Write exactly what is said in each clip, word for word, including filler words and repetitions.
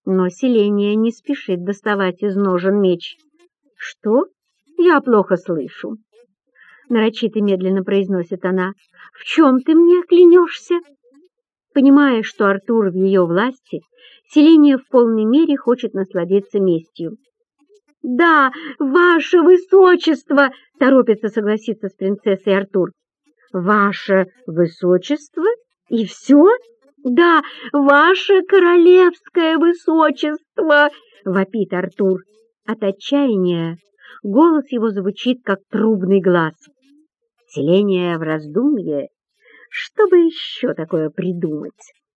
Но Селения не спешит доставать из ножен меч. «Что? Я плохо слышу», — нарочито медленно произносит она. «В чем ты мне клянешься?» Понимая, что Артур в ее власти, Селения в полной мере хочет насладиться местью. «Да, ваше высочество!» — торопится согласиться с принцессой Артур. «Ваше высочество? И все? Да, ваше королевское высочество!» — вопит Артур. От отчаяния голос его звучит, как трубный глаз. Селения в раздумье, чтобы еще такое придумать.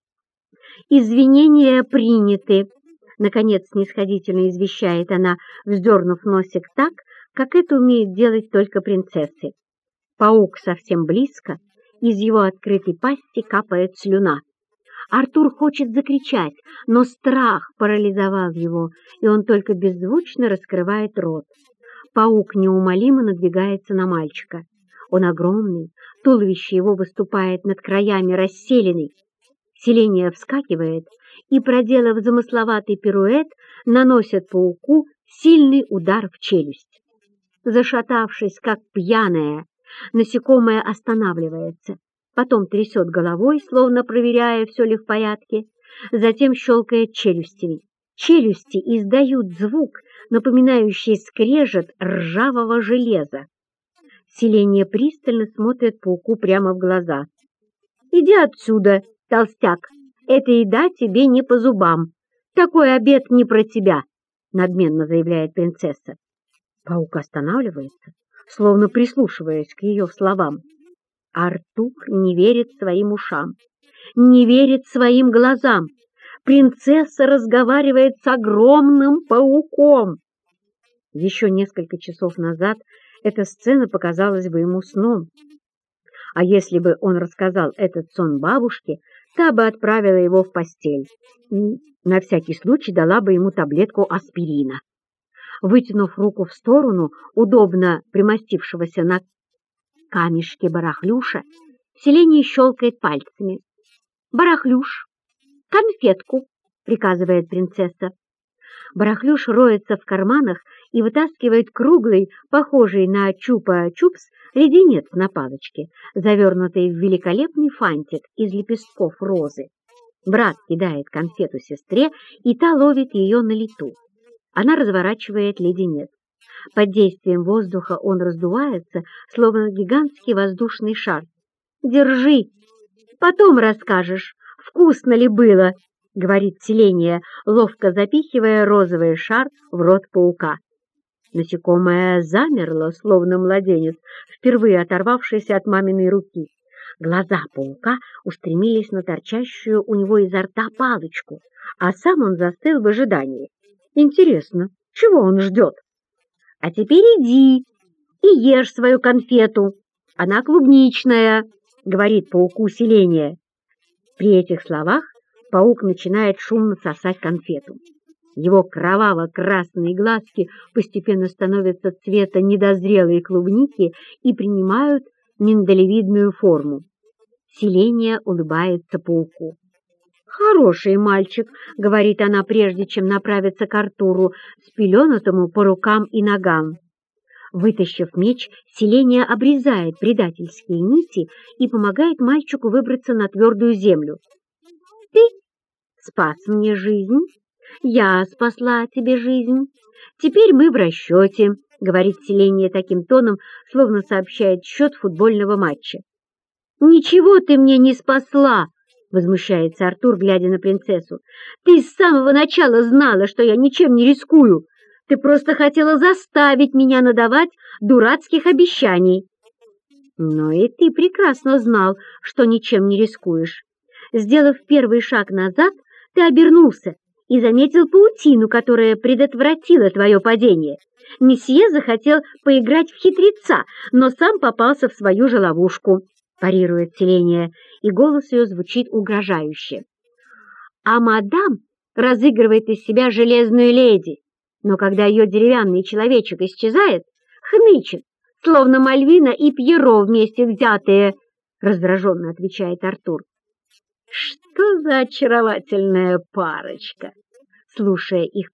«Извинения приняты», — наконец снисходительно извещает она, вздернув носик так, как это умеют делать только принцессы. Паук совсем близко, из его открытой пасти капает слюна. Артур хочет закричать, но страх парализовал его, и он только беззвучно раскрывает рот. Паук неумолимо надвигается на мальчика. Он огромный, туловище его выступает над краями расселены. Селения вскакивает и, проделав замысловатый пируэт, наносит пауку сильный удар в челюсть. Зашатавшись, как пьяная, насекомое останавливается, потом трясет головой, словно проверяя, все ли в порядке, затем щелкает челюстями. Челюсти издают звук, напоминающий скрежет ржавого железа. Селения пристально смотрит пауку прямо в глаза. «Иди отсюда, толстяк, эта еда тебе не по зубам. Такой обед не про тебя», — надменно заявляет принцесса. Паук останавливается, словно прислушиваясь к ее словам. Артур не верит своим ушам, не верит своим глазам. Принцесса разговаривает с огромным пауком. Еще несколько часов назад эта сцена показалась бы ему сном. А если бы он рассказал этот сон бабушке, та бы отправила его в постель. На всякий случай дала бы ему таблетку аспирина. Вытянув руку в сторону удобно примостившегося на камешке барахлюша, Селения щелкает пальцами. «Барахлюш, конфетку!» — приказывает принцесса. Барахлюш роется в карманах и вытаскивает круглый, похожий на чупа-чупс, леденец на палочке, завернутый в великолепный фантик из лепестков розы. Брат кидает конфету сестре, и та ловит ее на лету. Она разворачивает леденец. Под действием воздуха он раздувается, словно гигантский воздушный шар. «Держи, потом расскажешь, вкусно ли было», — говорит Селения, ловко запихивая розовый шар в рот паука. Насекомое замерло, словно младенец, впервые оторвавшийся от маминой руки. Глаза паука устремились на торчащую у него изо рта палочку, а сам он застыл в ожидании. Интересно, чего он ждет? «А теперь иди и ешь свою конфету. Она клубничная», — говорит пауку Селения. При этих словах паук начинает шумно сосать конфету. Его кроваво-красные глазки постепенно становятся цвета недозрелой клубники и принимают миндалевидную форму. Селения улыбается пауку. «Хороший мальчик», — говорит она, прежде чем направиться к Артуру, спеленутому по рукам и ногам. Вытащив меч, Селения обрезает предательские нити и помогает мальчику выбраться на твердую землю. «Ты спас мне жизнь, я спасла тебе жизнь. Теперь мы в расчете», — говорит Селения таким тоном, словно сообщает счет футбольного матча. «Ничего ты мне не спасла», — возмущается Артур, глядя на принцессу. «Ты с самого начала знала, что я ничем не рискую. Ты просто хотела заставить меня надавать дурацких обещаний». «Но и ты прекрасно знал, что ничем не рискуешь. Сделав первый шаг назад, ты обернулся и заметил паутину, которая предотвратила твое падение. Месье захотел поиграть в хитреца, но сам попался в свою же ловушку», — парирует Селения, и голос ее звучит угрожающе. «А мадам разыгрывает из себя железную леди, но когда ее деревянный человечек исчезает, хнычет, словно Мальвина и Пьеро вместе взятые», — раздраженно отвечает Артур. «Что за очаровательная парочка! слушая их